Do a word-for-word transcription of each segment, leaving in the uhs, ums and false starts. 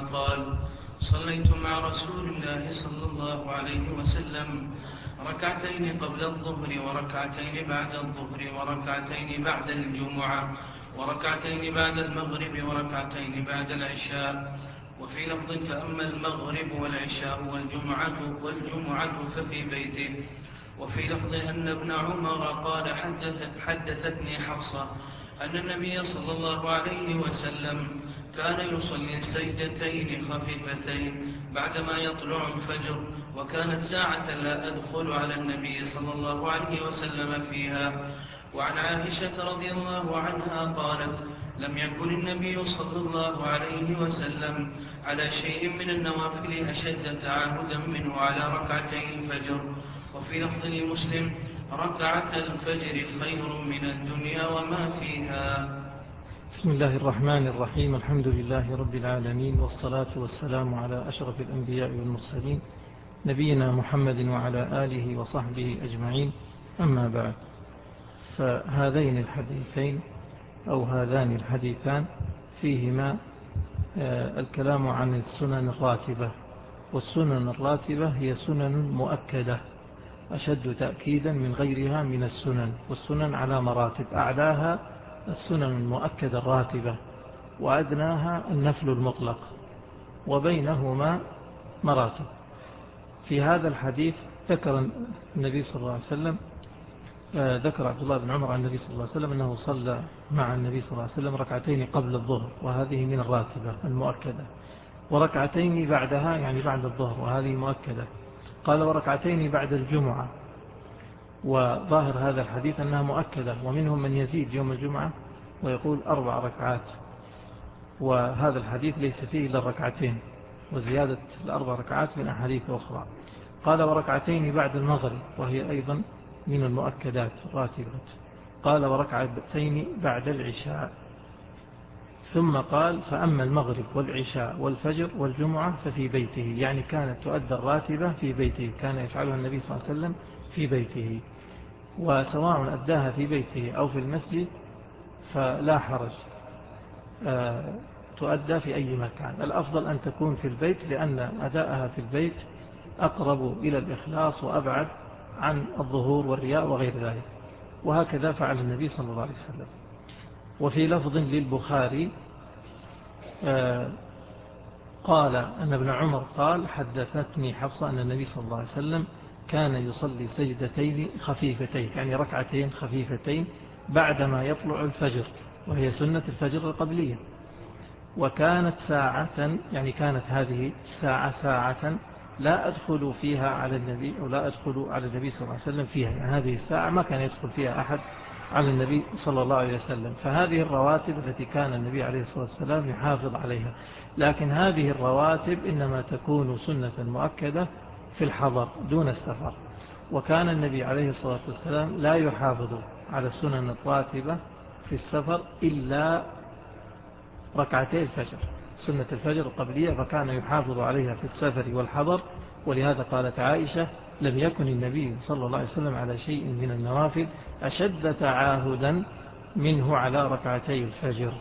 قال: صليت مع رسول الله صلى الله عليه وسلم ركعتين قبل الظهر وركعتين بعد الظهر وركعتين بعد الجمعة وركعتين بعد المغرب وركعتين بعد العشاء. وفي لفظ: فأما المغرب والعشاء والجمعة, والجمعة ففي بيته. وفي لفظ أن ابن عمر قال: حدث حدثتني حفصة أن النبي صلى الله عليه وسلم كان يصلي سجدتين خفيفتين بعدما يطلع الفجر، وكانت ساعة لا أدخل على النبي صلى الله عليه وسلم فيها. وعن عائشة رضي الله عنها قالت: لم يكن النبي صلى الله عليه وسلم على شيء من النوافل أشد تعاهدا منه على ركعتي الفجر. وفي لفظ لمسلم: ركعة الفجر خير من الدنيا وما فيها. بسم الله الرحمن الرحيم. الحمد لله رب العالمين، والصلاة والسلام على أشرف الأنبياء والمرسلين نبينا محمد وعلى آله وصحبه أجمعين. أما بعد، فهذين الحديثين أو هذان الحديثان فيهما الكلام عن السنن الراتبة، والسنن الراتبة هي سنن مؤكدة أشد تأكيدا من غيرها من السنن، والسنن على مراتب، أعلاها السنن المؤكدة الراتبة، وأدناها النفل المطلق، وبينهما مراتب. في هذا الحديث ذكر النبي صلى الله عليه وسلم ذكر عبد الله بن عمر عن النبي صلى الله عليه وسلم أنه صلى مع النبي صلى الله عليه وسلم ركعتين قبل الظهر، وهذه من الراتبة المؤكدة، وركعتين بعدها يعني بعد الظهر، وهذه مؤكدة. قال: وركعتين بعد الجمعة. وظاهر هذا الحديث أنها مؤكدة، ومنهم من يزيد يوم الجمعة ويقول أربع ركعات، وهذا الحديث ليس فيه إلا الركعتين، وزيادة الأربع ركعات من أحاديث أخرى. قال: وركعتين بعد المغرب، وهي أيضا من المؤكدات الراتبة. قال: وركعتين بعد العشاء. ثم قال: فأما المغرب والعشاء والفجر والجمعة ففي بيته، يعني كانت تؤدى الراتبة في بيته، كان يفعلها النبي صلى الله عليه وسلم في بيته، وسواء أداها في بيته أو في المسجد فلا حرج، تؤدى في أي مكان. الأفضل أن تكون في البيت، لأن أداءها في البيت أقرب إلى الإخلاص وأبعد عن الظهور والرياء وغير ذلك، وهكذا فعل النبي صلى الله عليه وسلم. وفي لفظ للبخاري قال أن ابن عمر قال: حدثتني حفصة أن النبي صلى الله عليه وسلم كان يصلي سجدتين خفيفتين، يعني ركعتين خفيفتين بعدما يطلع الفجر، وهي سنة الفجر القبلية. وكانت ساعة، يعني كانت هذه الساعة ساعة لا أدخل فيها على النبي، أو لا أدخل على النبي صلى الله عليه وسلم فيها، يعني هذه الساعة ما كان يدخل فيها أحد على النبي صلى الله عليه وسلم. فهذه الرواتب التي كان النبي عليه الصلاة والسلام يحافظ عليها، لكن هذه الرواتب إنما تكون سنة مؤكدة في الحضر دون السفر. وكان النبي عليه الصلاة والسلام لا يحافظ على السنن الراتبة في السفر إلا ركعتي الفجر، سنة الفجر القبلية، فكان يحافظ عليها في السفر والحضر. ولهذا قالت عائشة: لم يكن النبي صلى الله عليه وسلم على شيء من النوافل أشد تعاهدا منه على ركعتي الفجر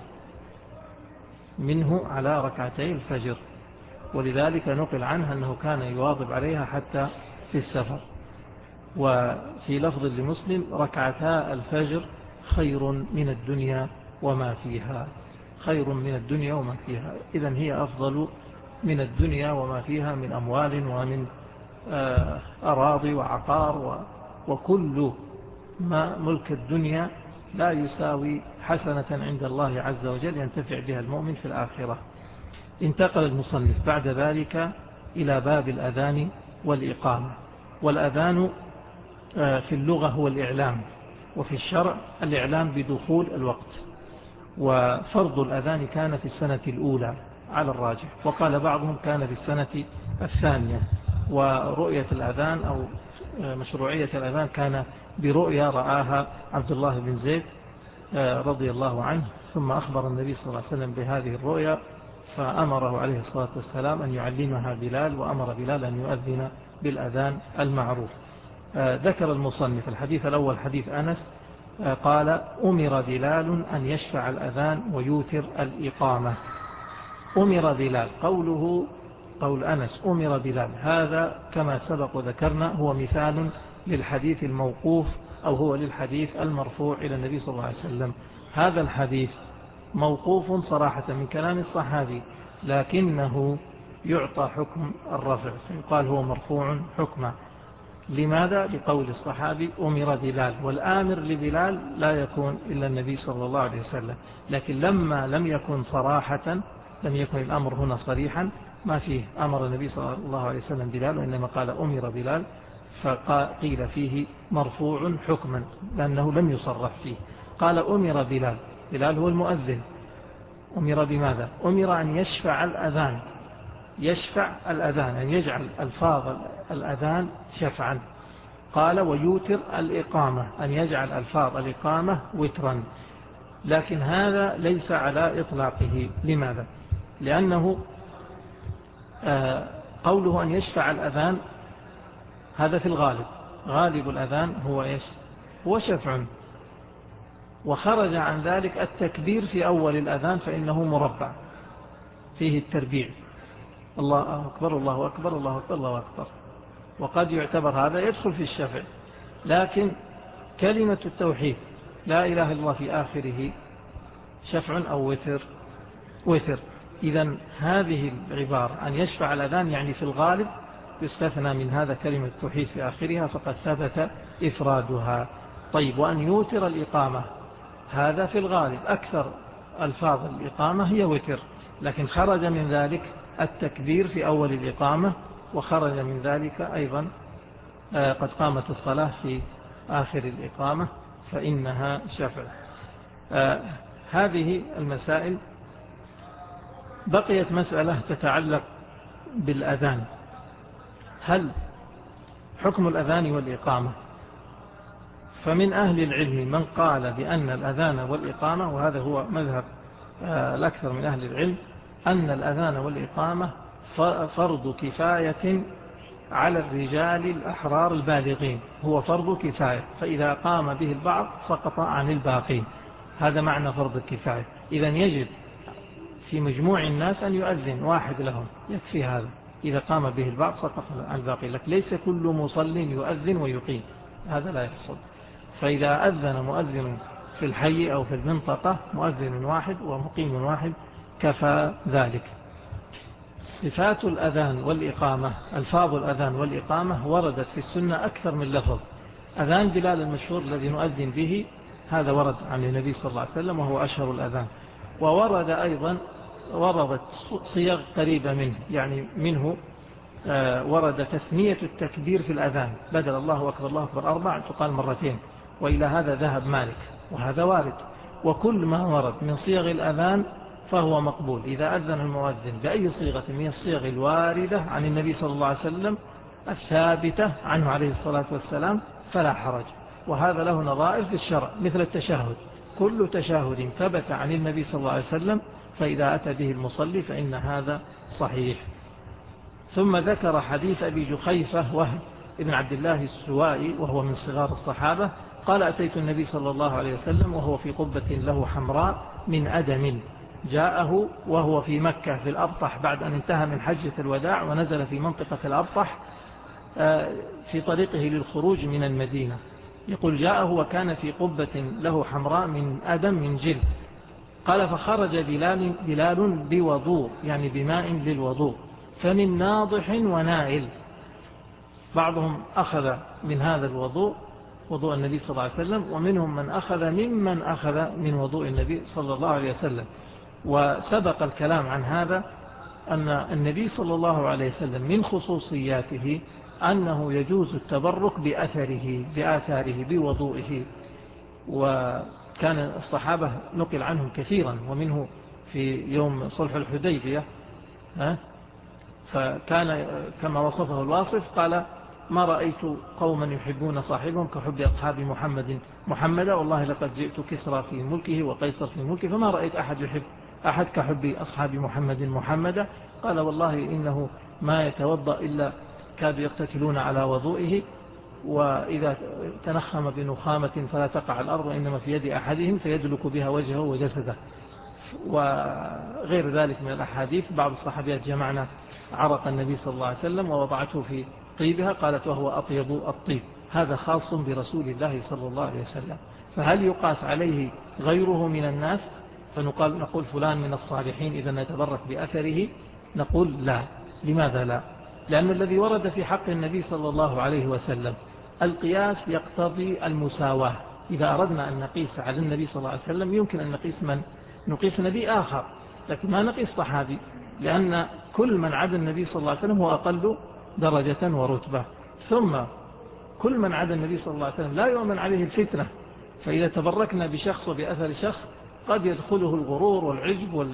منه على ركعتي الفجر ولذلك نقل عنها أنه كان يواظب عليها حتى في السفر. وفي لفظ لمسلم: ركعتا الفجر خير من الدنيا وما فيها، خير من الدنيا وما فيها. إذن هي أفضل من الدنيا وما فيها من أموال ومن أراضي وعقار، وكل ما ملك الدنيا لا يساوي حسنة عند الله عز وجل ينتفع بها المؤمن في الآخرة. انتقل المصنف بعد ذلك إلى باب الأذان والإقامة. والأذان في اللغة هو الإعلام، وفي الشرع الإعلام بدخول الوقت. وفرض الأذان كان في السنة الأولى على الراجح، وقال بعضهم كان في السنة الثانية. ورؤية الأذان أو مشروعية الأذان كان برؤية رآها عبد الله بن زيد رضي الله عنه، ثم أخبر النبي صلى الله عليه وسلم بهذه الرؤية، فأمره عليه الصلاة والسلام أن يعلمها بلال، وأمر بلال أن يؤذن بالأذان المعروف. ذكر المصنف الحديث الأول حديث أنس قال: أمر بلال أن يشفع الأذان ويوتر الإقامة. أمر بلال، قوله قول أنس أمر بلال، هذا كما سبق وذكرنا هو مثال للحديث الموقوف أو هو للحديث المرفوع إلى النبي صلى الله عليه وسلم. هذا الحديث موقوف صراحة من كلام الصحابي، لكنه يعطى حكم الرفع فيقال هو مرفوع حكما. لماذا؟ لقول الصحابي أمر بلال، والآمر لبلال لا يكون إلا النبي صلى الله عليه وسلم. لكن لما لم يكن صراحة، لم يكن الأمر هنا صريحا، ما فيه أمر النبي صلى الله عليه وسلم بلال، وإنما قال أمر بلال، فقيل فيه مرفوع حكما لأنه لم يصرح فيه. قال أمر بلال، بلال هو المؤذن، أمر بماذا؟ أمر أن يشفع الأذان، يشفع الأذان أن يجعل ألفاظ الأذان شفعا. قال ويوتر الإقامة، أن يجعل ألفاظ الإقامة وترا. لكن هذا ليس على إطلاقه. لماذا؟ لأنه قوله أن يشفع الأذان هذا في الغالب، غالب الأذان هو إيش؟ هو شفع. وخرج عن ذلك التكبير في أول الأذان فإنه مربع فيه التربيع، الله أكبر الله أكبر الله أكبر الله أكبر، وقد يعتبر هذا يدخل في الشفع. لكن كلمة التوحيد لا إله إلا الله في آخره شفع أو وتر وتر. إذن هذه العبارة أن يشفع الأذان يعني في الغالب يستثنى من هذا كلمة التوحيد في آخرها، فقد ثبت إفرادها. طيب، وأن يوتر الإقامة هذا في الغالب أكثر ألفاظ الإقامة هي وتر، لكن خرج من ذلك التكبير في أول الإقامة، وخرج من ذلك أيضا قد قامت الصلاة في آخر الإقامة فإنها شفع. هذه المسائل. بقيت مسألة تتعلق بالأذان، هل حكم الأذان والإقامة؟ فمن أهل العلم من قال بأن الأذان والإقامة، وهذا هو مذهب الأكثر من أهل العلم، أن الأذان والإقامة فرض كفاية على الرجال الأحرار البالغين، هو فرض كفاية، فإذا قام به البعض سقط عن الباقين. هذا معنى فرض الكفاية. إذن يجب في مجموع الناس أن يؤذن واحد لهم، يكفي هذا. إذا قام به البعض سقط عن الباقين، لكن ليس كل مصل يؤذن ويقيم، هذا لا يحصل. فإذا أذن مؤذن في الحي أو في المنطقة، مؤذن واحد ومقيم واحد كفى ذلك. صفات الأذان والإقامة، ألفاظ الأذان والإقامة وردت في السنة أكثر من لفظ. أذان بلال المشهور الذي نؤذن به هذا ورد عن النبي صلى الله عليه وسلم وهو أشهر الأذان. وورد أيضا وردت صيغ قريبة منه، يعني منه ورد تثنية التكبير في الأذان، بدل الله أكبر الله أكبر أربع تقال مرتين، وإلى هذا ذهب مالك، وهذا وارد. وكل ما ورد من صيغ الأذان فهو مقبول إذا أذن المؤذن بأي صيغة من الصيغ الواردة عن النبي صلى الله عليه وسلم الثابتة عنه عليه الصلاة والسلام فلا حرج. وهذا له نظائر في الشرع مثل التشهد، كل تشهد ثبت عن النبي صلى الله عليه وسلم فإذا أتى به المصلي فإن هذا صحيح. ثم ذكر حديث أبي جخيفة وهب ابن عبد الله السوائي وهو من صغار الصحابة قال أتيت النبي صلى الله عليه وسلم وهو في قبة له حمراء من أدم، جاءه وهو في مكة في الأبطح بعد أن انتهى من حجة الوداع ونزل في منطقة الأبطح في طريقه للخروج من المدينة. يقول جاءه وكان في قبة له حمراء من أدم من جلد. قال فخرج بلال, بلال بوضوء يعني بماء للوضوء، فمن ناضح ونائل، بعضهم أخذ من هذا الوضوء وضوء النبي صلى الله عليه وسلم، ومنهم من أخذ ممن أخذ من وضوء النبي صلى الله عليه وسلم. وسبق الكلام عن هذا أن النبي صلى الله عليه وسلم من خصوصياته أنه يجوز التبرك بأثره بآثاره بوضوئه. وكان الصحابة نقل عنهم كثيرا، ومنه في يوم صلح الحديبية فكان كما وصفه الواصف قال ما رأيت قوما يحبون صاحبهم كحب أصحاب محمد محمدا، والله لقد جئت كسرى في ملكه وقيصر في ملكه فما رأيت أحد يحب أحد كحب أصحاب محمد محمدا. قال والله إنه ما يتوضأ إلا كادوا يقتتلون على وضوئه، وإذا تنخم بنخامة فلا تقع الأرض إنما في يد أحدهم فيدلك بها وجهه وجسده. وغير ذلك من الأحاديث. بعض الصحابيات جمعنا عرق النبي صلى الله عليه وسلم ووضعته في طيبها، قالت وهو أطيب الطيب. هذا خاص برسول الله صلى الله عليه وسلم، فهل يقاس عليه غيره من الناس فنقول نقول فلان من الصالحين إذا نتبرك بأثره؟ نقول لا. لماذا لا؟ لأن الذي ورد في حق النبي صلى الله عليه وسلم القياس يقتضي المساواة. إذا أردنا أن نقيس على النبي صلى الله عليه وسلم يمكن أن نقيس من؟ نقيس نبي آخر، لكن ما نقيس صحابي، لأن كل من عدا النبي صلى الله عليه وسلم هو أقل درجة ورتبة. ثم كل من عدا النبي صلى الله عليه وسلم لا يؤمن عليه الفتنة، فإذا تبركنا بشخص وبأثر شخص قد يدخله الغرور والعجب وال...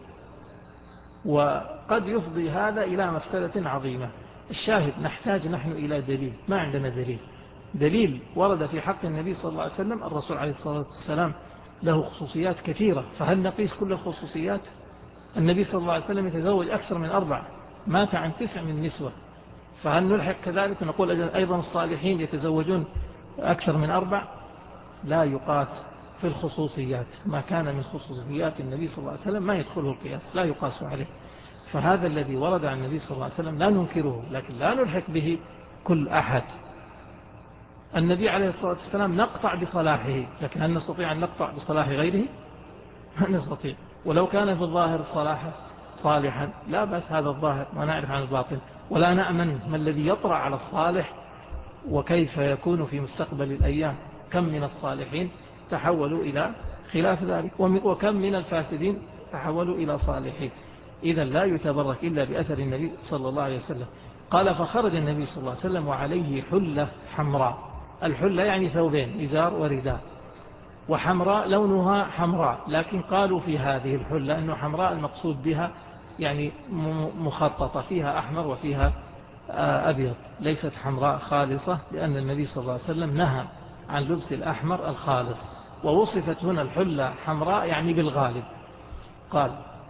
وقد يفضي هذا إلى مفسدة عظيمة. الشاهد نحتاج نحن إلى دليل، ما عندنا دليل. دليل ورد في حق النبي صلى الله عليه وسلم، الرسول عليه الصلاة والسلام له خصوصيات كثيرة، فهل نقيس كل الخصوصيات؟ النبي صلى الله عليه وسلم يتزوج أكثر من أربع، مات عن تسع من نسوة، فهل نلحق كذلك ونقول أيضا الصالحين يتزوجون أكثر من أربع؟ لا يقاس في الخصوصيات، ما كان من خصوصيات النبي صلى الله عليه وسلم ما يدخله القياس، لا يقاس عليه. فهذا الذي ورد عن النبي صلى الله عليه وسلم لا ننكره، لكن لا نلحق به كل أحد. النبي عليه الصلاة والسلام نقطع بصلاحه، لكن هل نستطيع أن نقطع بصلاح غيره؟ ما نستطيع. ولو كان في الظاهر صلاحه صالحا لا بأس، هذا الظاهر ونعرف عن الباطن، ولا نأمن ما الذي يطرأ على الصالح وكيف يكون في مستقبل الأيام. كم من الصالحين تحولوا إلى خلاف ذلك، وكم من الفاسدين تحولوا إلى صالحين. إذا لا يتبرك إلا بأثر النبي صلى الله عليه وسلم. قال فخرج النبي صلى الله عليه وسلم وعليه حلة حمراء. الحلة يعني ثوبين، إزار ورداء، وحمراء لونها حمراء، لكن قالوا في هذه الحلة أنه حمراء المقصود بها يعني مخططة، فيها أحمر وفيها أبيض، ليست حمراء خالصة، لأن النبي صلى الله عليه وسلم نهى عن لبس الأحمر الخالص. ووصفت هنا الحلة حمراء يعني بالغالب. قال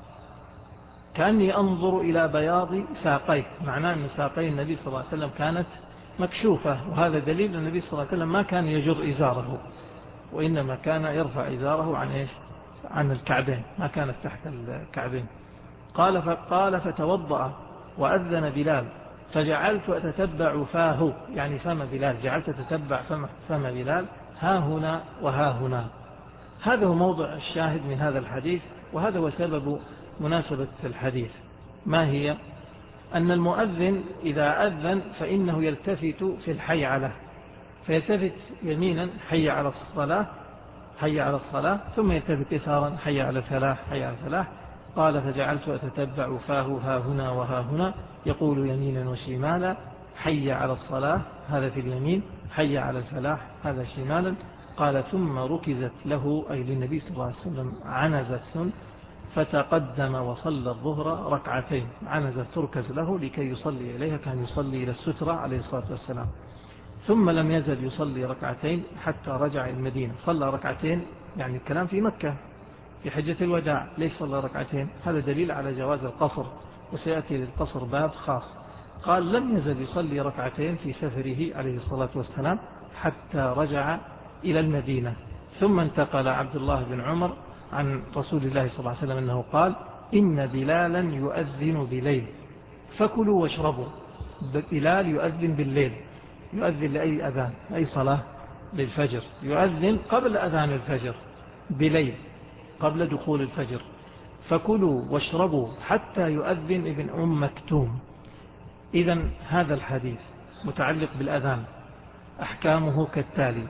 كأني أنظر إلى بياض ساقيه، معناه أن ساقي النبي صلى الله عليه وسلم كانت مكشوفة، وهذا دليل النبي صلى الله عليه وسلم ما كان يجر إزاره، وإنما كان يرفع إزاره عن إيش؟ عن الكعبين، ما كانت تحت الكعبين. قال فقال فتوضأ وأذن بلال فجعلت أتتبع فاه، يعني فم بلال، جعلت أتتبع فم, فم بلال ها هنا وها هنا. هذا هو موضع الشاهد من هذا الحديث، وهذا هو سبب مناسبة الحديث. ما هي؟ أن المؤذن إذا أذن فإنه يلتفت في الحي على، فيلتفت يمينا حي على الصلاة حي على الصلاة، ثم يلتفت يسارا حي على الفلاح حي على الفلاح. قال فجعلت أتتبع فاه ها هنا وها هنا، يقول يمينا وشمالا، حي على الصلاة هذا في اليمين، حي على الفلاح هذا شمالا. قال ثم ركزت له أي للنبي صلى الله عليه وسلم عنزة فتقدم وصلى الظهر ركعتين. عنزة تركز له لكي يصلي إليها، كان يصلي إلى السترة عليه الصلاة والسلام. ثم لم يزل يصلي ركعتين حتى رجع المدينة. صلى ركعتين، يعني الكلام في مكة في حجة الوداع، ليش صلى ركعتين؟ هذا دليل على جواز القصر، وسيأتي للقصر باب خاص. قال لم يزل يصلي ركعتين في سفره عليه الصلاة والسلام حتى رجع إلى المدينة. ثم انتقل عبد الله بن عمر عن رسول الله صلى الله عليه وسلم أنه قال إن بلالا يؤذن بليل فكلوا واشربوا. بلال يؤذن بالليل، يؤذن لأي أذان؟ أي صلاة؟ للفجر. يؤذن قبل أذان الفجر بليل، قبل دخول الفجر. فكلوا واشربوا حتى يؤذن ابن أم مكتوم. إذن هذا الحديث متعلق بالأذان، أحكامه كالتالي: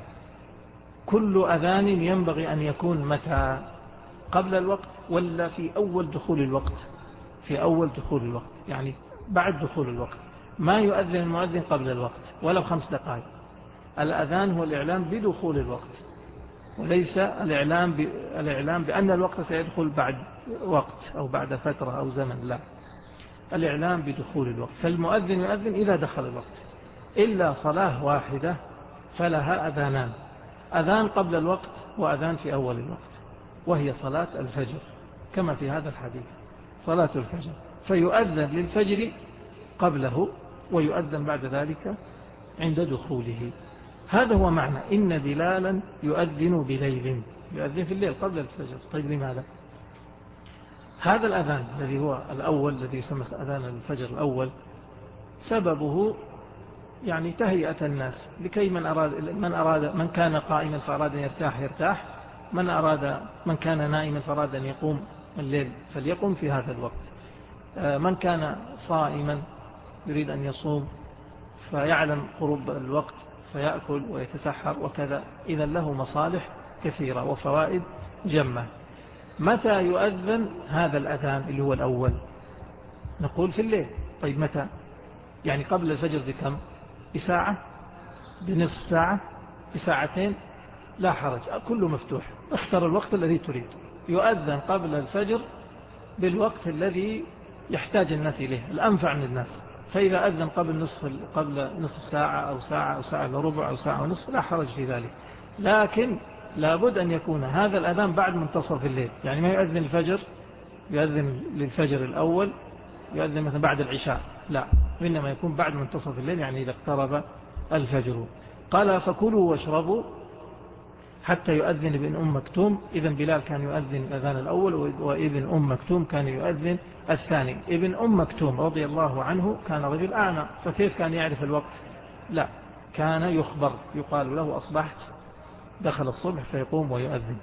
كل أذان ينبغي أن يكون متى؟ قبل الوقت ولا في أول دخول الوقت؟ في أول دخول الوقت، يعني بعد دخول الوقت. ما يؤذن المؤذن قبل الوقت ولو خمس دقائق. الأذان هو الإعلام بدخول الوقت، وليس الإعلام, ب... الإعلام بأن الوقت سيدخل بعد وقت أو بعد فترة أو زمن، لا، الإعلام بدخول الوقت. فالمؤذن يؤذن إذا دخل الوقت، إلا صلاة واحدة فلها أذانان: أذان قبل الوقت وأذان في أول الوقت، وهي صلاة الفجر كما في هذا الحديث، صلاة الفجر. فيؤذن للفجر قبله ويؤذن بعد ذلك عند دخوله. هذا هو معنى إن بلالا يؤذن بليل، يؤذن في الليل قبل الفجر. طيب لماذا؟ هذا الأذان الذي هو الأول الذي يسمى أذان الفجر الأول سببه يعني تهيئة الناس لكي من أراد من أراد من كان قائما فأراد أن يرتاح يرتاح، من أراد من كان نائما فأراد أن يقوم الليل فليقوم في هذا الوقت، من كان صائما يريد أن يصوم فيعلم قرب الوقت فيأكل ويتسحر وكذا. إذا له مصالح كثيرة وفوائد جمة. متى يؤذن هذا الأذان اللي هو الأول؟ نقول في الليل. طيب متى؟ يعني قبل الفجر بكم؟ بساعة، بنصف ساعة، بساعتين، لا حرج، كله مفتوح. اختر الوقت الذي تريد. يؤذن قبل الفجر بالوقت الذي يحتاج الناس إليه، الأنفع من الناس. فإذا أذن قبل نصف قبل نصف ساعة أو ساعة أو ساعة إلا ربع أو ساعة ونصف لا حرج في ذلك، لكن لابد أن يكون هذا الأذان بعد منتصف الليل. يعني ما يؤذن الفجر يؤذن للفجر الأول يؤذن مثلا بعد العشاء، لا، إنما يكون بعد منتصف الليل، يعني إذا اقترب الفجر. قال فكلوا واشربوا حتى يؤذن ابن أم مكتوم. إذن بلال كان يؤذن الأذان الأول، وابن أم مكتوم كان يؤذن الثاني. ابن أم مكتوم رضي الله عنه كان رجل أعمى، فكيف كان يعرف الوقت؟ لا، كان يخبر، يقال له أصبحت، دخل الصبح فيقوم ويؤذن.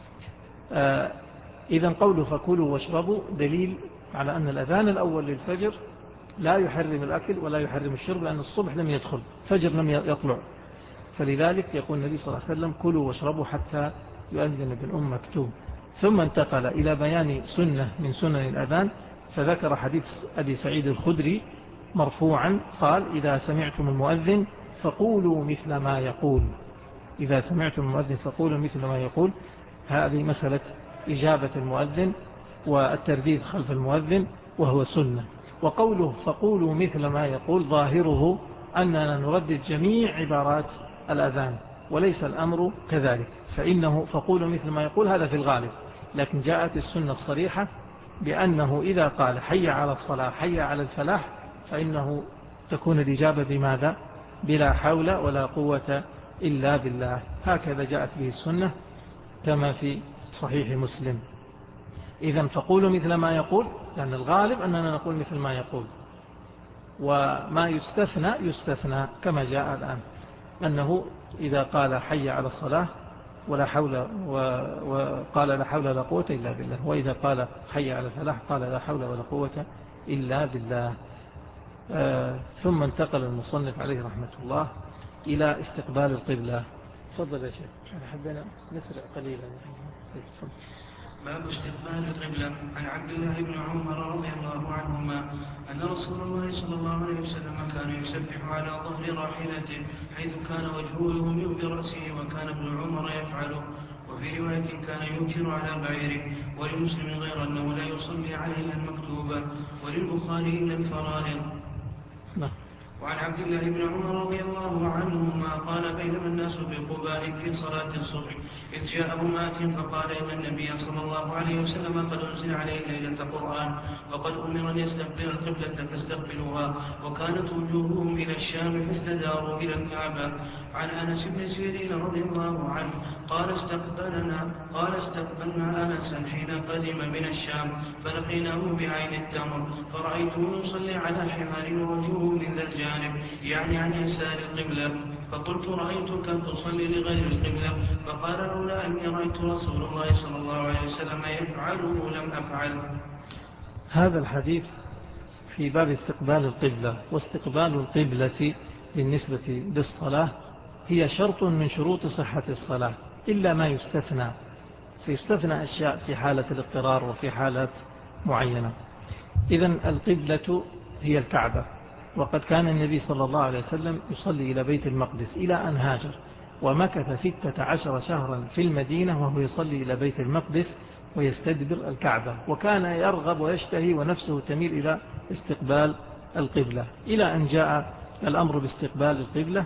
آه إذن قوله فكلوا واشربوا دليل على أن الأذان الأول للفجر لا يحرم الأكل ولا يحرم الشرب، لأن الصبح لم يدخل، فجر لم يطلع. فلذلك يقول النبي صلى الله عليه وسلم كلوا واشربوا حتى يؤذن ابن أم مكتوم. ثم انتقل إلى بيان سنة من سنن الأذان، فذكر حديث أبي سعيد الخدري مرفوعا قال إذا سمعتم المؤذن فقولوا مثل ما يقول. إذا سمعتم المؤذن فقولوا مثل ما يقول. هذه مسألة إجابة المؤذن والترديد خلف المؤذن وهو سنة. وقوله فقولوا مثل ما يقول ظاهره أننا نردد جميع عبارات الأذان، وليس الأمر كذلك، فإنه فقولوا مثل ما يقول هذا في الغالب، لكن جاءت السنة الصريحة بأنه إذا قال حي على الصلاة حي على الفلاح فإنه تكون الإجابة بماذا؟ بلا حول ولا قوة إلا بالله. هكذا جاءت به السنة كما في صحيح مسلم. إذن فقولوا مثل ما يقول، لأن الغالب أننا نقول مثل ما يقول، وما يستثنى يستثنى كما جاء الآن، أنه إذا قال حي على الصلاة ولا حول وقال لا حول ولا قوة إلا بالله، وإذا قال حي على الفلاح قال لا حول ولا قوة إلا بالله. آه ثم انتقل المصنف عليه رحمة الله إلى استقبال القبلة. تفضل يا شيخ، حبينا نسرع قليلا. باب استقبال القبلة. عن عبد الله بن عمر رضي الله عنهما أن رسول الله صلى الله عليه وسلم كان يسبح على ظهر راحلته حيث كان وجهه يومئ برأسه، وكان ابن عمر يفعله. وفي رواية كان يوتر على بعيره. ولمسلم غير أنه لا يصلي عليها المكتوبة، وللبخاري إلا الفرائض. وعن عبد الله بن عمر رضي الله عنهما قال بينما الناس بقباء في صلاة الصبح إذ جاءهم آت فقال إن النبي صلى الله عليه وسلم قد أنزل عليه ليلة قرآن، وقد أمر أن يستقبل القبلة فاستقبلوها، وكانت وجوههم إلى الشام فاستداروا إلى الكعبة. عن أنس بن سيرين رضي الله عنه قال استقبلنا قال استقبلنا أنسا حين قدم من الشام فلقيناه بعين التمر، فرأيته يصلي على حمار ووجهه من ذا الجانب، يعني عن يسار القبلة، فقلت رأيتك تصلي لغير القبلة، فقال لولا أني رأيت رسول الله صلى الله عليه وسلم يفعله لم أفعل. هذا الحديث في باب استقبال القبلة. واستقبال القبلة بالنسبة للصلاة هي شرط من شروط صحة الصلاة، إلا ما يستثنى، سيستثنى أشياء في حالة الاضطرار وفي حالات معينة. إذن القبلة هي الكعبة، وقد كان النبي صلى الله عليه وسلم يصلي إلى بيت المقدس إلى أن هاجر، ومكث ستة عشر شهرا في المدينة وهو يصلي إلى بيت المقدس ويستدبر الكعبة، وكان يرغب ويشتهي ونفسه تميل إلى استقبال القبلة، إلى أن جاء الأمر باستقبال القبلة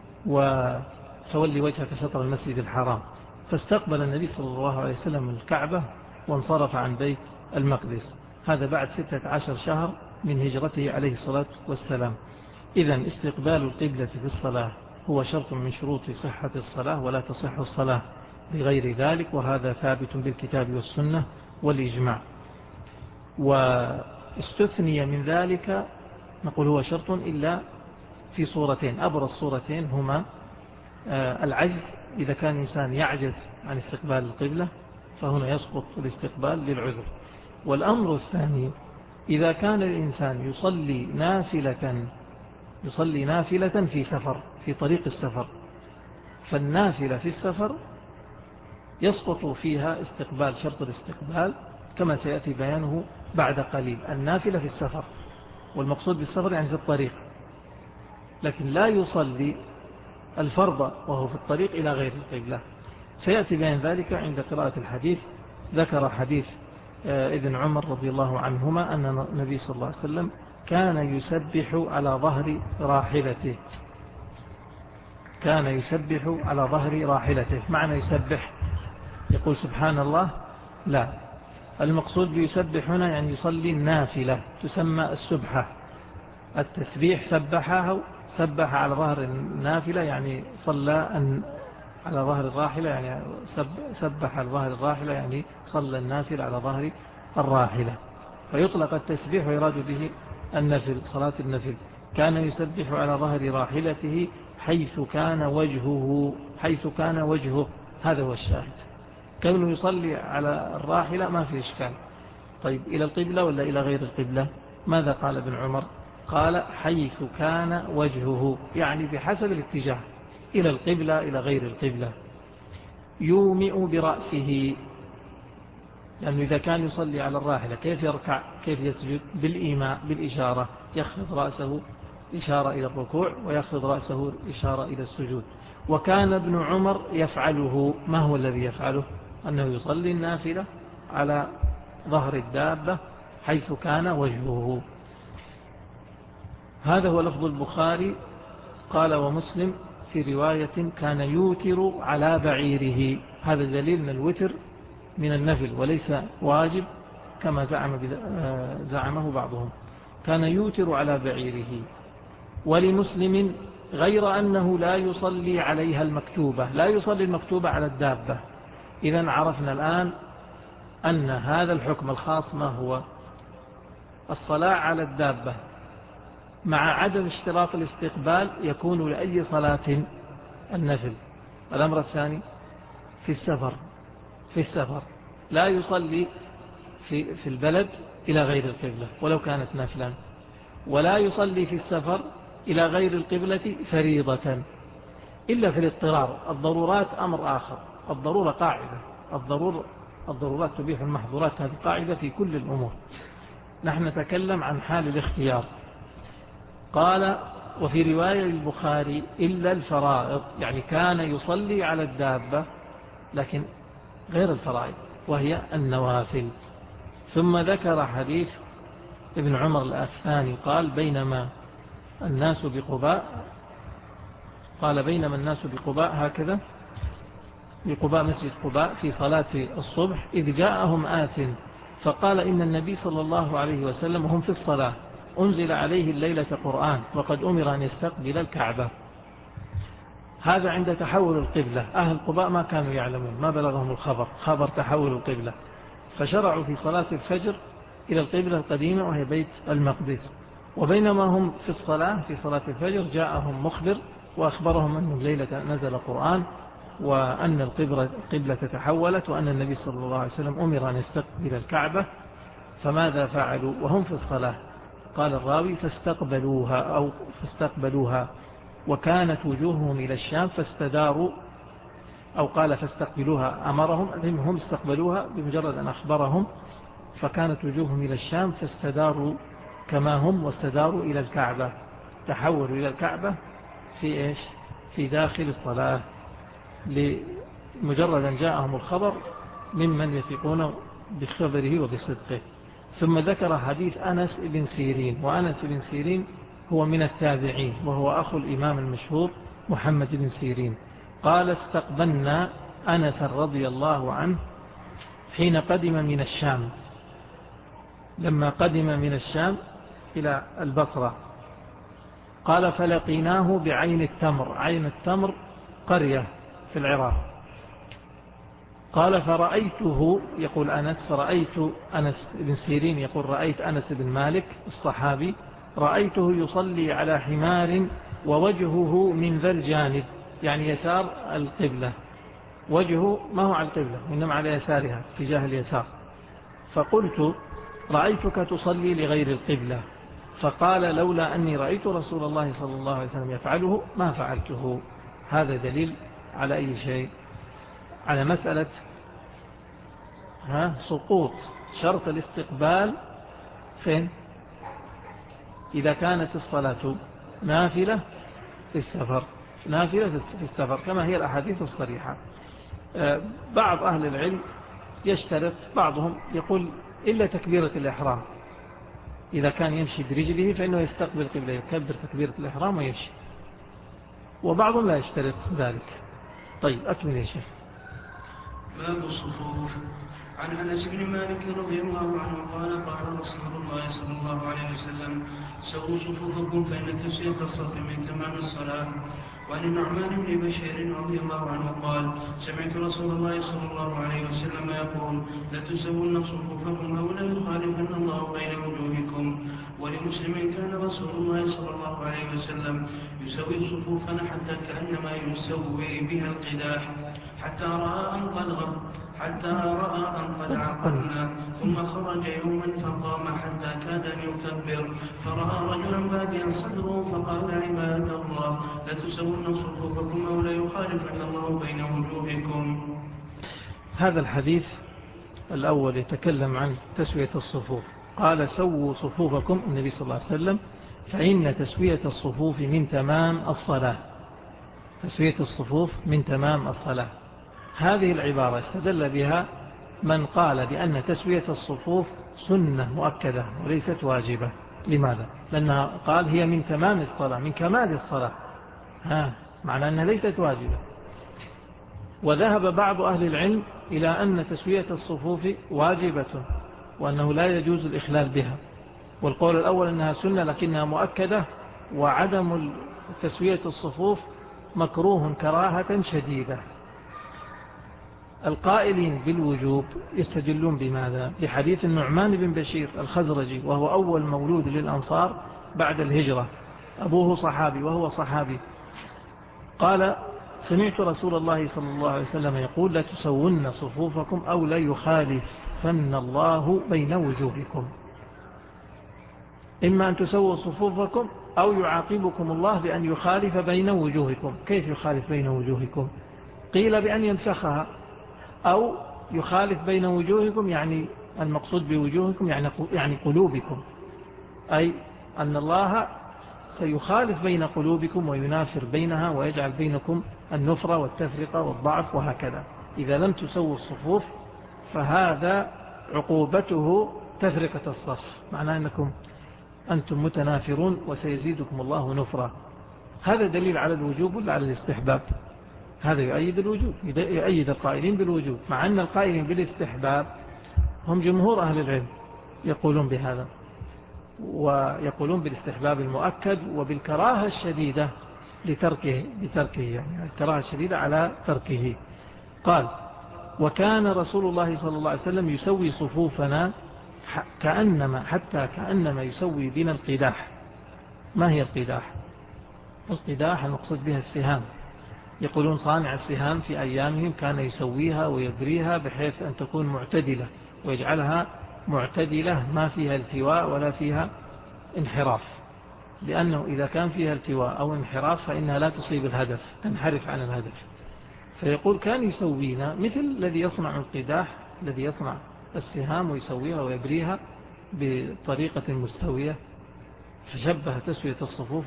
وتولي وجهك شطر المسجد الحرام، فاستقبل النبي صلى الله عليه وسلم الكعبة وانصرف عن بيت المقدس. هذا بعد ستة عشر شهر من هجرته عليه الصلاة والسلام. إذن استقبال القبلة في الصلاة هو شرط من شروط صحة الصلاة، ولا تصح الصلاة بغير ذلك، وهذا ثابت بالكتاب والسنة والإجماع. واستثني من ذلك نقول هو شرط إلا في صورتين، أبرز صورتين هما العجز، إذا كان الإنسان يعجز عن استقبال القبلة فهنا يسقط الاستقبال للعذر. والأمر الثاني إذا كان الإنسان يصلي نافلة يصلي نافلة في سفر، في طريق السفر، فالنافلة في السفر يسقط فيها استقبال شرط الاستقبال كما سيأتي بيانه بعد قليل. النافلة في السفر، والمقصود بالسفر يعني في الطريق، لكن لا يصلي الفرض وهو في الطريق إلى غير القبلة. سيأتي بيان ذلك عند قراءة الحديث. ذكر حديث ابن عمر رضي الله عنهما أن النبي صلى الله عليه وسلم كان يسبح على ظهر راحلته، كان يسبح على ظهر راحلته. معنى يسبح يقول سبحان الله؟ لا، المقصود بيسبح هنا يعني يصلي النافلة تسمى السبحة. التسبيح سبحه، سبح على ظهر النافلة يعني صلى على ظهر الراحلة، يعني سبح على ظهر الراحلة يعني صلى النافلة على ظهر الراحلة. فيطلق التسبيح ويراد به النفل، صلاة النفل. كان يسبح على ظهر راحلته حيث كان وجهه، حيث كان وجهه، هذا هو الشاهد. كونه يصلي على الراحلة ما في إشكال. طيب إلى القبلة ولا إلى غير القبلة؟ ماذا قال ابن عمر؟ قال حيث كان وجهه، يعني بحسب الاتجاه، إلى القبلة إلى غير القبلة. يومئ برأسه، لأنه إذا كان يصلي على الراحلة كيف يركع كيف يسجد؟ بالإيماء، بالإشارة، يخفض رأسه إشارة إلى الركوع ويخفض رأسه إشارة إلى السجود. وكان ابن عمر يفعله. ما هو الذي يفعله؟ أنه يصلي النافلة على ظهر الدابة حيث كان وجهه. هذا هو لفظ البخاري. قال ومسلم في رواية كان يوتر على بعيره. هذا دليل من الوتر من النفل وليس واجب كما زعم زعمه بعضهم. كان يوتر على بعيره. ولمسلم غير أنه لا يصلي عليها المكتوبة، لا يصلي المكتوبة على الدابة. إذن عرفنا الآن أن هذا الحكم الخاص ما هو؟ الصلاة على الدابة مع عدم اشتراط الاستقبال يكون لأي صلاة النفل. الأمر الثاني في السفر، في السفر لا يصلي في, في البلد إلى غير القبلة ولو كانت نافلة، ولا يصلي في السفر إلى غير القبلة فريضة إلا في الاضطرار. الضرورات أمر آخر. الضرورة قاعدة، الضرور الضرورات تبيح المحظورات، هذه قاعدة في كل الأمور. نحن نتكلم عن حال الاختيار. قال وفي رواية البخاري إلا الفرائض، يعني كان يصلي على الدابة لكن غير الفرائض وهي النوافل. ثم ذكر حديث ابن عمر الثاني قال بينما الناس بقباء، قال بينما الناس بقباء هكذا، بقباء مسجد قباء في صلاة الصبح إذ جاءهم آت فقال إن النبي صلى الله عليه وسلم هم في الصلاة أنزل عليه الليلة قرآن وقد أمر أن يستقبل الكعبة. هذا عند تحول القبلة. أهل قباء ما كانوا يعلمون، ما بلغهم الخبر، خبر تحول القبلة، فشرعوا في صلاة الفجر إلى القبلة القديمة وهي بيت المقدس. وبينما هم في الصلاة في صلاة الفجر جاءهم مخبر وأخبرهم أن الليلة نزل قرآن وأن القبلة تحولت وأن النبي صلى الله عليه وسلم أمر أن يستقبل الكعبة. فماذا فعلوا وهم في الصلاة؟ قال الراوي فاستقبلوها أو فاستقبلوها وكانت وجوههم إلى الشام فاستداروا، أو قال فاستقبلوها أمرهم، هم استقبلوها بمجرد أن أخبرهم، فكانت وجوههم إلى الشام فاستداروا كما هم واستداروا إلى الكعبة، تحولوا إلى الكعبة في إيش؟ في داخل الصلاة، لمجرد أن جاءهم الخبر ممن يثقون بخبره وبصدقه. ثم ذكر حديث أنس بن سيرين، وأنس بن سيرين هو من التابعين وهو أخو الإمام المشهور محمد بن سيرين. قال استقبلنا أنس رضي الله عنه حين قدم من الشام، لما قدم من الشام إلى البصرة. قال فلقيناه بعين التمر. عين التمر قرية في العراق، قال فرأيته، يقول أنس، فرأيت أنس بن سيرين يقول رأيت أنس بن مالك الصحابي رأيته يصلي على حمار ووجهه من ذا الجانب، يعني يسار القبلة، وجهه ما هو على القبلة وإنما على يسارها اتجاه اليسار. فقلت رأيتك تصلي لغير القبلة، فقال لولا أني رأيت رسول الله صلى الله عليه وسلم يفعله ما فعلته. هذا دليل على أي شيء؟ على مسألة ها سقوط شرط الاستقبال فين؟ إذا كانت الصلاة نافلة في السفر، نافلة في السفر كما هي الأحاديث الصريحة. بعض أهل العلم يشترط، بعضهم يقول إلا تكبيرة الإحرام، إذا كان يمشي برجله فإنه يستقبل قبله، يكبر تكبيرة الإحرام ويمشي، وبعضهم لا يشترط ذلك. طيب أكمل يا شيخ. باب الصفوف. عن أنس بن مالك رضي الله عنه قال قال رسول الله صلى الله عليه وسلم سووا صفوفكم فإن تسوية الصف من تمام الصلاة. وعن النعمان بن بشير رضي الله عنه قال سمعت رسول الله صلى الله عليه وسلم يقول لتسوون صفوفكم أو ليخالفن الله بين وجوهكم. ولمسلم كان رسول الله صلى الله عليه وسلم يسوي صفوفنا حتى كأنما يسوي بها القداح، حتى رأى أن قد حتى رأى أن قد عقلنا، ثم خرج يوما فقام حتى كاد أن يكبر، فرأى رجلا باديا صدره فقال عباد الله لتسوون صفوفكم أو ليخالفن الله بين وجوهكم. هذا الحديث الأول يتكلم عن تسوية الصفوف. قال سووا صفوفكم النبي صلى الله عليه وسلم فإن تسوية الصفوف من تمام الصلاة. تسوية الصفوف من تمام الصلاة. هذه العبارة استدل بها من قال بأن تسوية الصفوف سنة مؤكدة وليست واجبة. لماذا؟ لأنها قال هي من تمام الصلاة، من كمال الصلاة، ها معنى أنها ليست واجبة. وذهب بعض أهل العلم إلى أن تسوية الصفوف واجبة وأنه لا يجوز الإخلال بها. والقول الأول أنها سنة لكنها مؤكدة، وعدم تسوية الصفوف مكروه كراهة شديدة. القائلين بالوجوب يستدلون بماذا؟ بحديث النعمان بن بشير الخزرجي، وهو أول مولود للأنصار بعد الهجرة، أبوه صحابي وهو صحابي، قال سمعت رسول الله صلى الله عليه وسلم يقول لا تسون صفوفكم أو لا يخالفن الله بين وجوهكم. إما أن تسووا صفوفكم أو يعاقبكم الله بأن يخالف بين وجوهكم. كيف يخالف بين وجوهكم؟ قيل بأن يمسخها، أو يخالف بين وجوهكم يعني المقصود بوجوهكم يعني قلوبكم، أي أن الله سيخالف بين قلوبكم وينافر بينها ويجعل بينكم النفرة والتفرقة والضعف وهكذا. إذا لم تسووا الصفوف فهذا عقوبته تفرقة الصف، معناه أنكم أنتم متنافرون وسيزيدكم الله نفرة. هذا دليل على الوجوب ولا على الاستحباب؟ هذا يؤيد الوجوب، يؤيد القائلين بالوجوب، مع أن القائلين بالاستحباب هم جمهور أهل العلم يقولون بهذا، ويقولون بالاستحباب المؤكد وبالكراهة الشديدة لتركه بتركه يعني الكراهة الشديدة على تركه. قال وكان رسول الله صلى الله عليه وسلم يسوي صفوفنا كأنما حتى كأنما يسوي بنا القداح. ما هي القداح؟ القداح المقصود بها السهام. يقولون صانع السهام في أيامهم كان يسويها ويبريها بحيث أن تكون معتدلة، ويجعلها معتدلة ما فيها التواء ولا فيها انحراف، لأنه إذا كان فيها التواء أو انحراف فإنها لا تصيب الهدف، تنحرف عن الهدف. فيقول كان يسوينا مثل الذي يصنع القداح، الذي يصنع السهام ويسويها ويبريها بطريقة مستوية، فشبه تسوية الصفوف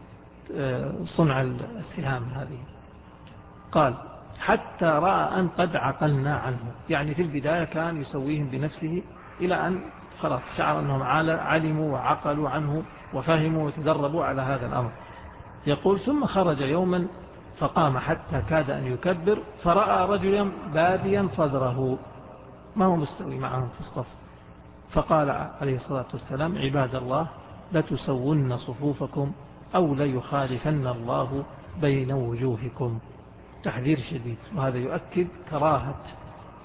بصنع السهام هذه. قال حتى رأى أن قد عقلنا عنه، يعني في البداية كان يسويهم بنفسه إلى أن خلاص شعر أنهم علموا وعقلوا عنه وفهموا وتدربوا على هذا الأمر. يقول ثم خرج يوما فقام حتى كاد أن يكبر، فرأى رجلا باديا صدره ما هو مستوي معهم في الصف، فقال عليه الصلاة والسلام عباد الله لتسون صفوفكم أو ليخالفن الله بين وجوهكم. تحذير شديد، وهذا يؤكد كراهة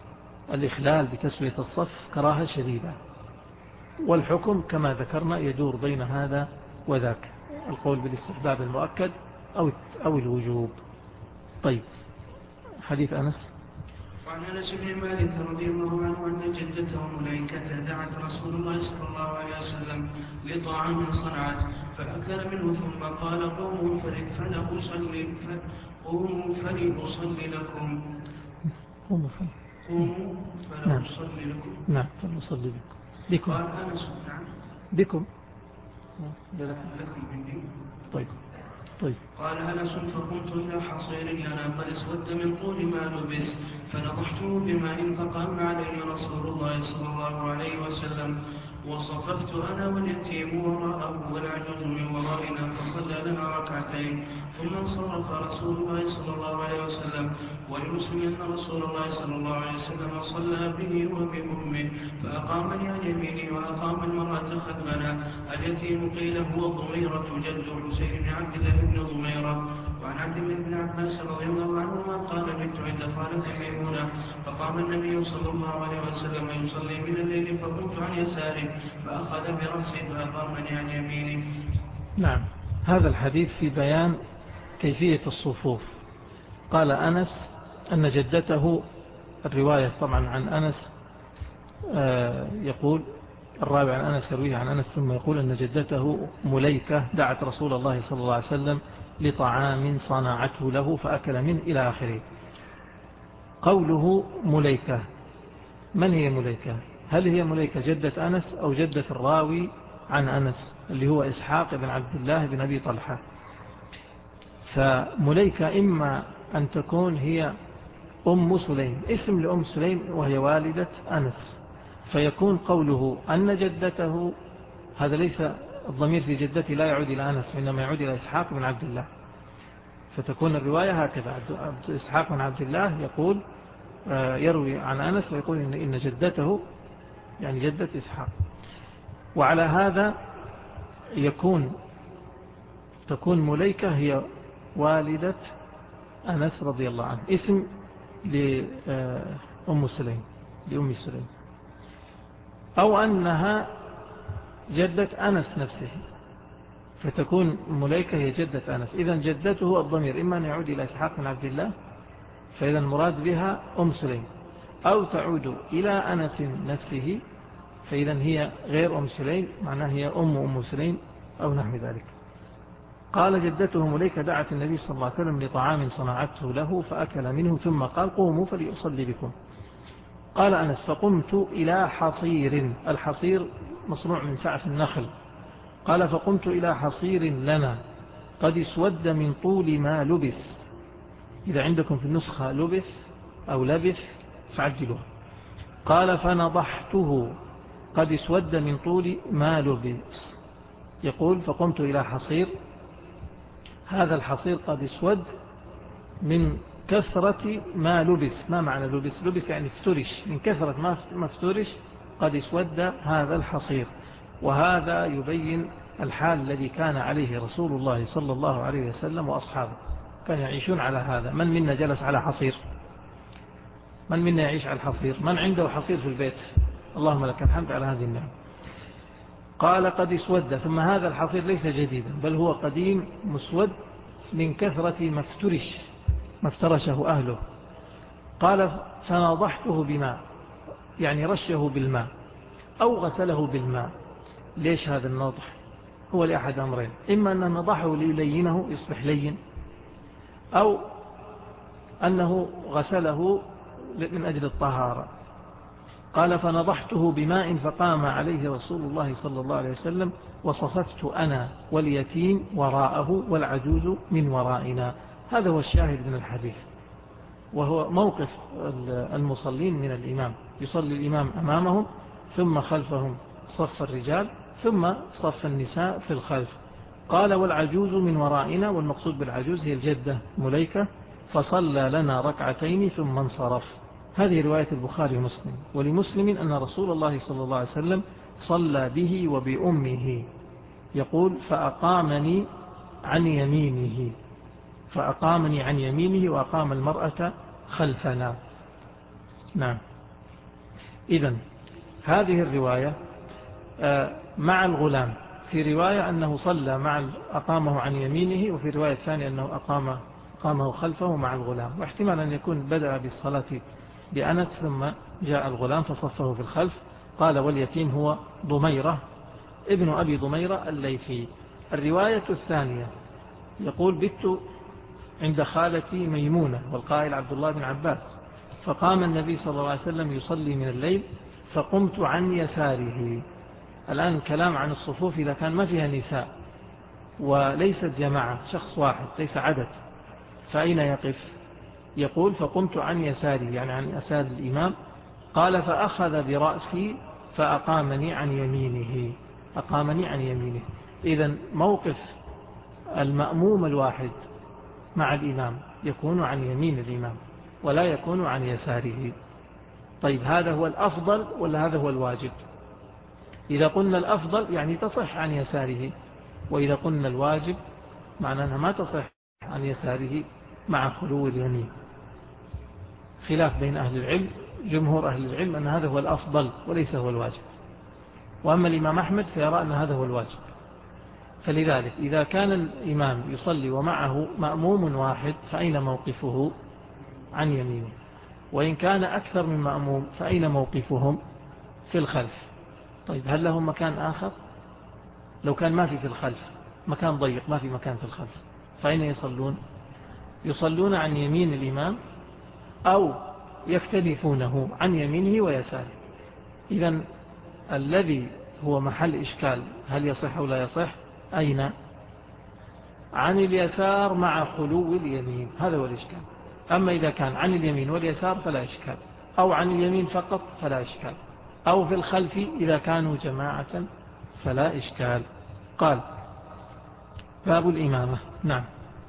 الإخلال بتسوية الصف كراهة شديدة، والحكم كما ذكرنا يدور بين هذا وذاك، القول بالاستحباب المؤكد أو أو الوجوب. طيب، حديث أنس. وعن أنس بن مالك رضي الله عنه أن جدته مليكة دعت رسول الله صلى الله عليه وسلم لطعام صنعت فأكل منه ثم قال قوموا فلأصلي قوموا فلأصلي لكم قوموا فلأصلي لكم نعم فلأصلي بكم بكم قال أنس نعم بكم لكم مني. طيب طيب قال أنس فقمت إلى حصير لنا قد اسود من طول ما لبس فنضحته بماء فقام عليه رسول الله صلى الله عليه وسلم وصففت أنا واليتيم وراءه والعجوز من ورائنا فصلى لنا ركعتين ثم انصرف رسول الله صلى الله عليه وسلم. ولمسلم أن رسول الله صلى الله عليه وسلم صلى به وبأمه فأقامني عن يمينه وأقام المرأة خلفنا. اليتيم قيل هو ضميرة جد حسين بن عبد الله بن ضميرة. وعن عبد الله بن عباس رضي الله عنهما قال بنت عند خالتي ميمونة فقام النبي صلى الله عليه وسلم يصلي من الليل فقمت عن يساره فأخذ برأسي فأقامني عن يمينه. نعم، هذا الحديث في بيان كيفية الصفوف. قال أنس أن جدته، الرواية طبعا عن أنس يقول الراوي عن أنس يرويه عن أنس ثم يقول أن جدته مليكة دعت رسول الله صلى الله عليه وسلم لطعام صنعته له فأكل منه إلى آخره. قوله مليكة، من هي مليكة؟ هل هي مليكة جدة أنس أو جدة الراوي عن أنس اللي هو إسحاق بن عبد الله بن أبي طلحة؟ فمليكة إما أن تكون هي أم سليم، اسم لأم سليم وهي والدة أنس، فيكون قوله أن جدته، هذا ليس الضمير في جدته لا يعود إلى أنس وإنما يعود إلى إسحاق بن عبد الله، فتكون الرواية هكذا. إسحاق بن عبد الله يقول يروي عن أنس ويقول إن جدته يعني جدة إسحاق. وعلى هذا يكون تكون مليكة هي والدة أنس رضي الله عنه، اسم لأم سليم لأم سليم، أو أنها جدة أنس نفسه فتكون مليكة هي جدة أنس. إذن جدته الضمير إما أن يعود إلى إسحاق بن عبد الله فإذا المراد بها أم سليم، أو تعود إلى أنس نفسه فإذا هي غير أم سليم، معناها هي أم أم سليم أو نحو ذلك. قال جدته مليكة دعت النبي صلى الله عليه وسلم لطعام صنعته له فأكل منه ثم قال قوموا فليصلي بكم. قال أنس فقمت إلى حصير، الحصير مصنوع من سعف النخل. قال فقمت إلى حصير لنا قد اسود من طول ما لبس، إذا عندكم في النسخة لبث أو لبث فعجلوها. قال فنضحته قد اسود من طول ما لبس، يقول فقمت إلى حصير، هذا الحصير قد اسود من كثرة ما لبس. ما معنى لبس؟ لبس يعني افترش، من كثرة ما افترش قد اسود هذا الحصير. وهذا يبين الحال الذي كان عليه رسول الله صلى الله عليه وسلم وأصحابه، كانوا يعيشون على هذا. من منا جلس على حصير؟ من منا يعيش على الحصير؟ من عنده حصير في البيت؟ اللهم لك الحمد على هذه النعمة. قال قد اسود، ثم هذا الحصير ليس جديدا بل هو قديم مسود من كثرة ما افترش ما افترشه أهله. قال فنضحته بماء، يعني رشه بالماء أو غسله بالماء. ليش هذا النضح؟ هو لأحد أمرين، إما أن نضحه ليلينه يصبح لين، أو أنه غسله من أجل الطهارة. قال فنضحته بماء فقام عليه رسول الله صلى الله عليه وسلم وصففت أنا واليتيم وراءه والعجوز من ورائنا. هذا هو الشاهد من الحديث، وهو موقف المصلين من الإمام، يصلي الإمام أمامهم ثم خلفهم صف الرجال ثم صف النساء في الخلف. قال والعجوز من ورائنا، والمقصود بالعجوز هي الجدة مليكة، فصلى لنا ركعتين ثم انصرف. هذه رواية البخاري ومسلم. ولمسلم أن رسول الله صلى الله عليه وسلم صلى به وبأمه، يقول فأقامني عن يمينه، فأقامني عن يمينه وأقام المرأة خلفنا. نعم. إذن هذه الرواية مع الغلام، في رواية أنه صلى مع أقامه عن يمينه، وفي رواية ثانية أنه أقام أقامه خلفه مع الغلام، واحتمال أن يكون بدأ بالصلاة بأنس ثم جاء الغلام فصفه في الخلف. قال واليتيم هو ضميرة ابن أبي ضميرة الليثي. الرواية الثانية يقول بت عند خالتي ميمونة، والقائل عبد الله بن عباس، فقام النبي صلى الله عليه وسلم يصلي من الليل فقمت عن يساره. الآن كلام عن الصفوف إذا كان ما فيها نساء وليست جماعة، شخص واحد ليس عدد، فأين يقف؟ يقول فقمت عن يساره يعني عن يسار الإمام. قال فأخذ برأسي فأقامني عن يمينه، أقامني عن يمينه. إذن موقف المأموم الواحد مع الإمام يكون عن يمين الإمام ولا يكون عن يساره. طيب هذا هو الأفضل ولا هذا هو الواجب؟ إذا قلنا الأفضل يعني تصح عن يساره، وإذا قلنا الواجب معنى أنها ما تصح عن يساره مع خلو اليمين. خلاف بين أهل العلم، جمهور أهل العلم أن هذا هو الأفضل وليس هو الواجب، وأما الإمام أحمد فيرى أن هذا هو الواجب. فلذلك إذا كان الإمام يصلي ومعه مأموم واحد فأين موقفه؟ عن يمينه. وإن كان أكثر من مأموم فأين موقفهم؟ في الخلف. طيب هل لهم مكان آخر؟ لو كان ما في في الخلف مكان ضيق، ما في مكان في الخلف، فأين يصلون؟ يصلون عن يمين الإمام أو يختلفونه عن يمينه ويساره. إذن الذي هو محل إشكال هل يصح أو لا يصح أين؟ عن اليسار مع خلو اليمين، هذا هو الإشكال. أما إذا كان عن اليمين واليسار فلا إشكال، أو عن اليمين فقط فلا إشكال، أو في الخلف إذا كانوا جماعة فلا إشكال. قال باب الإمامة. نعم.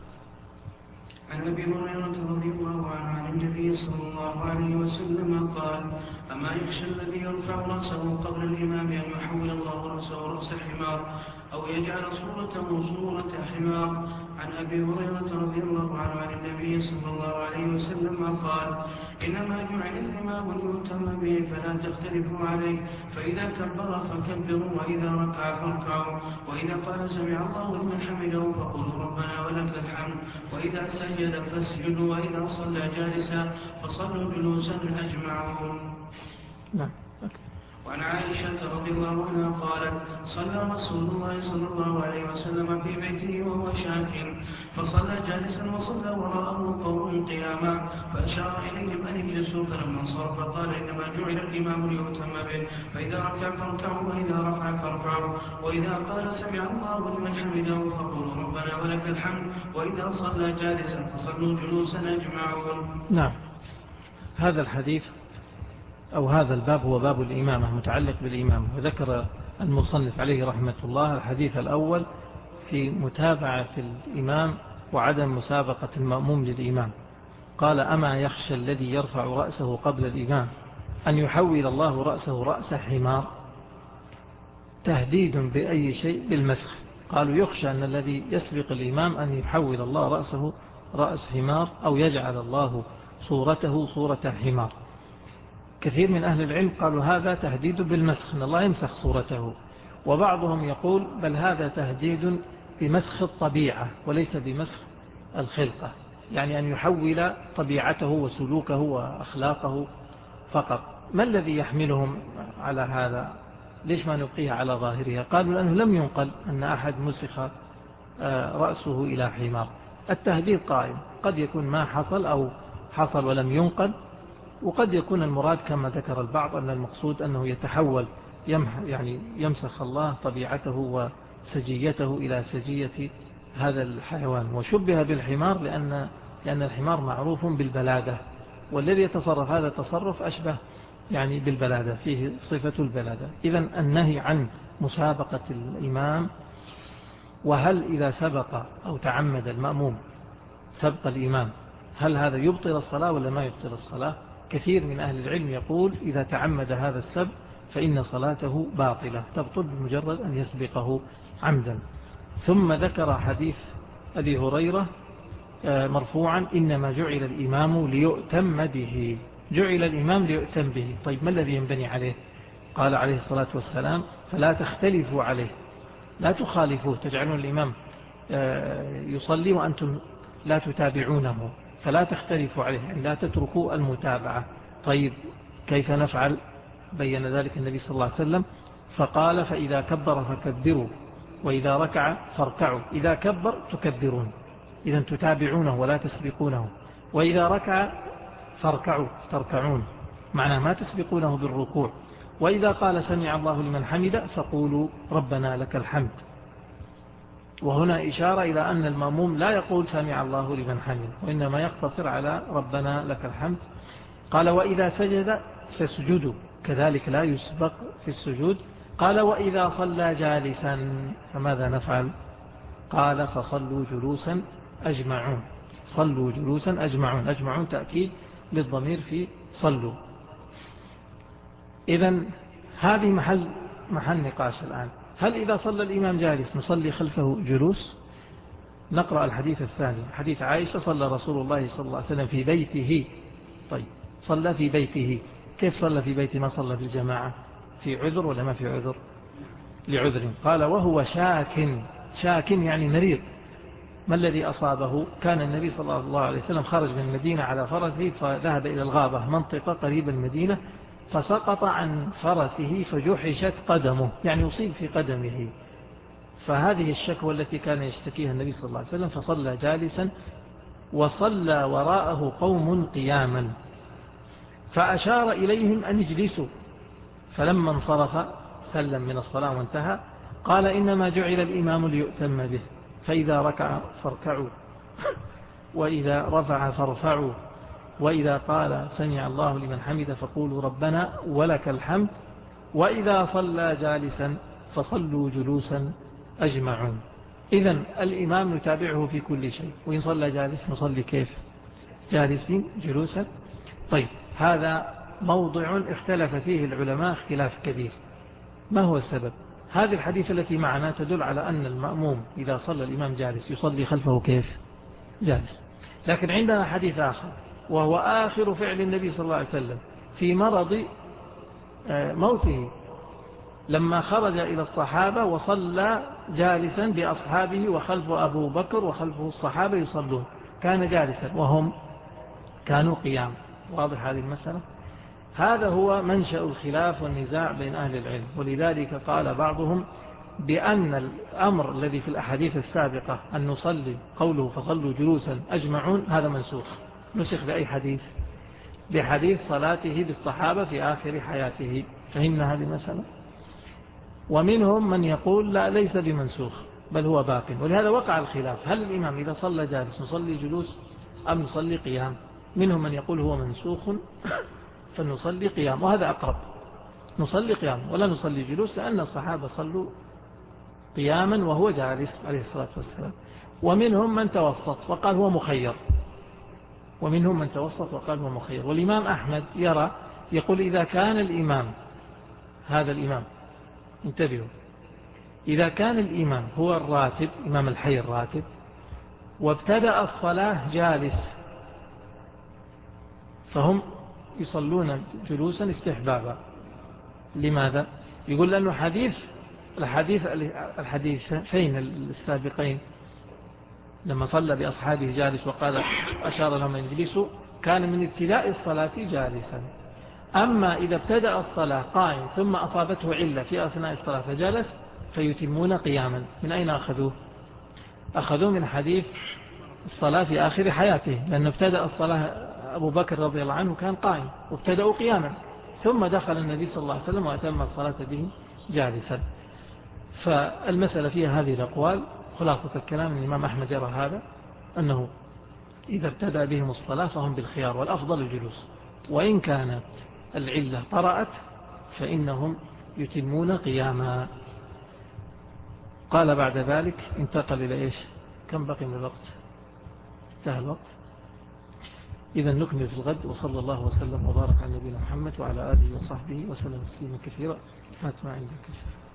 عن أبي هريرة رضي الله عنه عن النبي صلى الله عليه وسلم قال أما يخشى الذي يرفع رأسه قبل الإمام أن يحول الله رأسه رأس حمار أو يجعل صورته صورة حمار. عن أبي هريرة رضي الله عنه عن النبي صلى الله عليه وسلم قال إنما جعل الإمام ليؤتم به فلا تختلفوا عليه، فإذا كبر فكبروا، وإذا ركع فاركعوا، وإذا قال سمع الله لمن حمده فقولوا ربنا ولك الحمد، وإذا سجد فاسجدوا، وإذا صلى جالسا فصلوا جلوسا أجمعون. نعم. وعن عائشة رضي الله عنها قالت صلى رسول الله صلى الله عليه وسلم في بيته وهو شاك، فصلى جالسا وصلى وراءه قوم قياما، فأشار إليهم أن يجلسوا، فلما انصرف قال إنما جعل الإمام ليؤتم به، فإذا ركع فاركعوا، وإذا رفع فارفعوا، وإذا قال سمع الله لمن حمده فقولوا ربنا ولك الحمد، وإذا صلى جالسا فصلوا جلوسا أجمعون. نعم. هذا الحديث أو هذا الباب هو باب الإمامة، متعلق بالإمامة. وذكر المصنف عليه رحمة الله الحديث الأول في متابعة الإمام وعدم مسابقة المأموم للإمام. قال أما يخشى الذي يرفع رأسه قبل الإمام أن يحول الله رأسه رأس حمار، تهديد بأي شيء بالمسخ. قالوا يخشى أن الذي يسبق الإمام أن يحول الله رأسه رأس حمار أو يجعل الله صورته صورة حمار. كثير من أهل العلم قالوا هذا تهديد بالمسخ، أن الله يمسخ صورته، وبعضهم يقول بل هذا تهديد بمسخ الطبيعة وليس بمسخ الخلقة، يعني أن يحول طبيعته وسلوكه وأخلاقه فقط. ما الذي يحملهم على هذا؟ ليش ما نبقيها على ظاهرها؟ قالوا لأنه لم ينقل أن أحد مسخ رأسه إلى حمار. التهديد قائم، قد يكون ما حصل أو حصل ولم ينقل، وقد يكون المراد كما ذكر البعض أن المقصود أنه يتحول يعني يمسخ الله طبيعته وسجيته إلى سجية هذا الحيوان. وشبه بالحمار لأن, لأن الحمار معروف بالبلادة، والذي يتصرف هذا التصرف أشبه يعني بالبلادة، فيه صفة البلادة. إذن النهي عن مسابقة الإمام. وهل إذا سبق أو تعمد المأموم سبق الإمام هل هذا يبطل الصلاة ولا ما يبطل الصلاة؟ كثير من أهل العلم يقول إذا تعمد هذا السبق فإن صلاته باطلة، تبطل بمجرد أن يسبقه عمدا. ثم ذكر حديث أبي هريرة مرفوعا إنما جعل الإمام ليؤتم به، جعل الإمام ليؤتم به. طيب ما الذي ينبني عليه؟ قال عليه الصلاة والسلام فلا تختلفوا عليه، لا تخالفوه، تجعلون الإمام يصلي وأنتم لا تتابعونه، فلا تختلفوا عليه، يعني لا تتركوا المتابعة. طيب كيف نفعل؟ بين ذلك النبي صلى الله عليه وسلم فقال فإذا كبر فكبروا وإذا ركع فاركعوا. إذا كبر تكبرون، إذا تتابعونه ولا تسبقونه، وإذا ركع فاركعوا تركعون، معناه ما تسبقونه بالركوع. وإذا قال سمع الله لمن حمد فقولوا ربنا لك الحمد. وهنا إشارة إلى أن المأموم لا يقول سمع الله لمن حمد، وإنما يقتصر على ربنا لك الحمد. قال وإذا سجد فاسجدوا، كذلك لا يسبق في السجود. قال وإذا صلى جالسا فماذا نفعل؟ قال فصلوا جلوسا أجمعون، صلوا جلوسا أجمعون، أجمعون تأكيد للضمير في صلوا. إذن هذه محل محل نقاش الآن، هل إذا صلى الإمام جالس نصلي خلفه جلوس؟ نقرأ الحديث الثاني، حديث عائشة صلى رسول الله صلى الله عليه وسلم في بيته. طيب صلى في بيته، كيف صلى في بيته ما صلى في الجماعة؟ في عذر ولا ما في عذر؟ لعذر. قال وهو شاك، شاك يعني مريض. ما الذي أصابه؟ كان النبي صلى الله عليه وسلم خرج من المدينة على فرسه فذهب إلى الغابة، منطقة قريبة المدينة، فسقط عن فرسه فجحشت قدمه، يعني يصيب في قدمه. فهذه الشكوى التي كان يشتكيها النبي صلى الله عليه وسلم، فصلى جالسا وصلى وراءه قوم قياما، فأشار إليهم أن يجلسوا، فلما انصرف سلم من الصلاة وانتهى قال إنما جعل الإمام ليؤتم به، فإذا ركع فاركعوا وإذا رفع فارفعوا وإذا قال سمع الله لمن حمد فقولوا ربنا ولك الحمد، وإذا صلى جالسا فصلوا جلوسا أجمعون. إذن الإمام نتابعه في كل شيء، وإن صلى جالس نصلي كيف؟ جالسين جلوسا. طيب هذا موضع اختلف فيه العلماء اختلاف كبير. ما هو السبب؟ هذه الحديث التي معنا تدل على أن المأموم إذا صلى الإمام جالس يصلي خلفه كيف؟ جالس. لكن عندنا حديث آخر وهو آخر فعل النبي صلى الله عليه وسلم في مرض موته، لما خرج إلى الصحابة وصلى جالسا بأصحابه وخلفه أبو بكر وخلفه الصحابة يصلون، كان جالسا وهم كانوا قيام. واضح هذه المسألة؟ هذا هو منشأ الخلاف والنزاع بين أهل العلم. ولذلك قال بعضهم بأن الأمر الذي في الأحاديث السابقة أن نصلي قوله فصلوا جلوسا أجمعون هذا منسوخ. نسخ بأي حديث؟ بحديث صلاته بالصحابة في آخر حياته. فهمنا هذه المسألة؟ ومنهم من يقول لا ليس بمنسوخ بل هو باق. ولهذا وقع الخلاف، هل الإمام إذا صلى جالس نصلي جلوس أم نصلي قيام؟ منهم من يقول هو منسوخ فنصلي قيام، وهذا أقرب، نصلي قيام ولا نصلي جلوس، لأن الصحابة صلوا قياما وهو جالس عليه الصلاة والسلام. ومنهم من توسط وقال هو مخير، ومنهم من توسط وقال هو مخير. والإمام أحمد يرى يقول إذا كان الإمام، هذا الإمام انتبهوا، إذا كان الإمام هو الراتب، إمام الحي الراتب، وابتدأ الصلاة جالس، فهم يصلون جلوسا استحبابا. لماذا؟ يقول لأنه حديث الحديث الحديثين السابقين لما صلى بأصحابه جالس وقال أشار لهم أن يجلسوا كان من ابتداء الصلاة جالسا. أما إذا ابتدأ الصلاة قائم ثم أصابته علة في أثناء الصلاة فجلس فيتمون قياما. من أين أخذوه؟ أخذوه من حديث الصلاة في آخر حياته، لأنه ابتدأ الصلاة أبو بكر رضي الله عنه كان قائم وابتدأوا قياما، ثم دخل النبي صلى الله عليه وسلم وأتم الصلاة به جالسا. فالمسألة فيها هذه الأقوال. خلاصة الكلام الإمام أحمد يرى هذا، أنه إذا ابتدأ بهم الصلاة فهم بالخيار والأفضل الجلوس، وإن كانت العلة طرأت فإنهم يتمون قياما. قال بعد ذلك انتقل إلى إيش؟ كم بقي من الوقت؟ انتهى الوقت. إذا نكمل في الغد. وصلى الله وسلم وبارك على نبينا محمد وعلى آله وصحبه وسلم تسليما كثيرا. فاتما عندك.